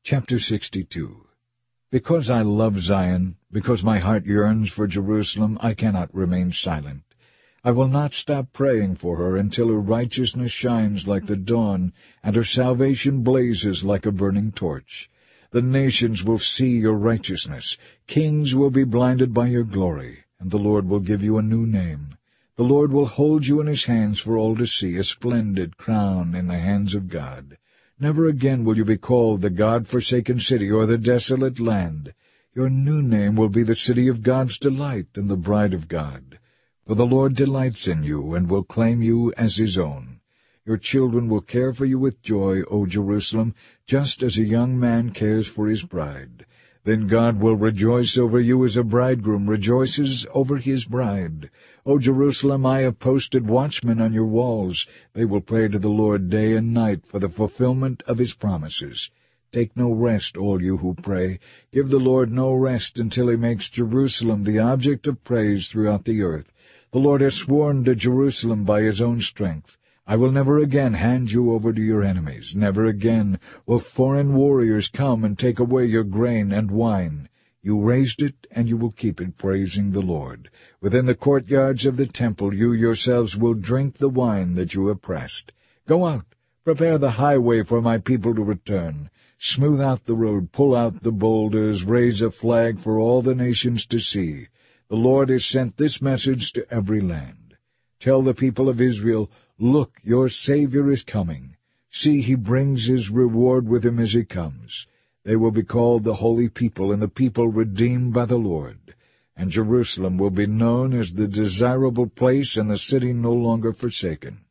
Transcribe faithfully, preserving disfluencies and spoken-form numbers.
Chapter sixty-two. Because I love Zion, because my heart yearns for Jerusalem, I cannot remain silent. I will not stop praying for her until her righteousness shines like the dawn, and her salvation blazes like a burning torch. The nations will see your righteousness. Kings will be blinded by your glory, and the Lord will give you a new name. The Lord will hold you in his hands for all to see, a splendid crown in the hands of God. Never again will you be called the God-forsaken city or the desolate land. Your new name will be the city of God's delight and the bride of God. For the Lord delights in you and will claim you as his own. Your children will care for you with joy, O Jerusalem, just as a young man cares for his bride. Then God will rejoice over you as a bridegroom rejoices over his bride. O Jerusalem, I have posted watchmen on your walls. They will pray to the Lord day and night for the fulfillment of his promises. Take no rest, all you who pray. Give the Lord no rest until he makes Jerusalem the object of praise throughout the earth. The Lord has sworn to Jerusalem by his own strength. I will never again hand you over to your enemies. Never again will foreign warriors come and take away your grain and wine. You raised it, and you will keep it, praising the Lord. Within the courtyards of the temple you yourselves will drink the wine that you have pressed. Go out, prepare the highway for my people to return. Smooth out the road, pull out the boulders, raise a flag for all the nations to see. The Lord has sent this message to every land. Tell the people of Israel, look, your Savior is coming. See, he brings his reward with him as he comes. They will be called the holy people, and the people redeemed by the Lord. And Jerusalem will be known as the desirable place, and the city no longer forsaken.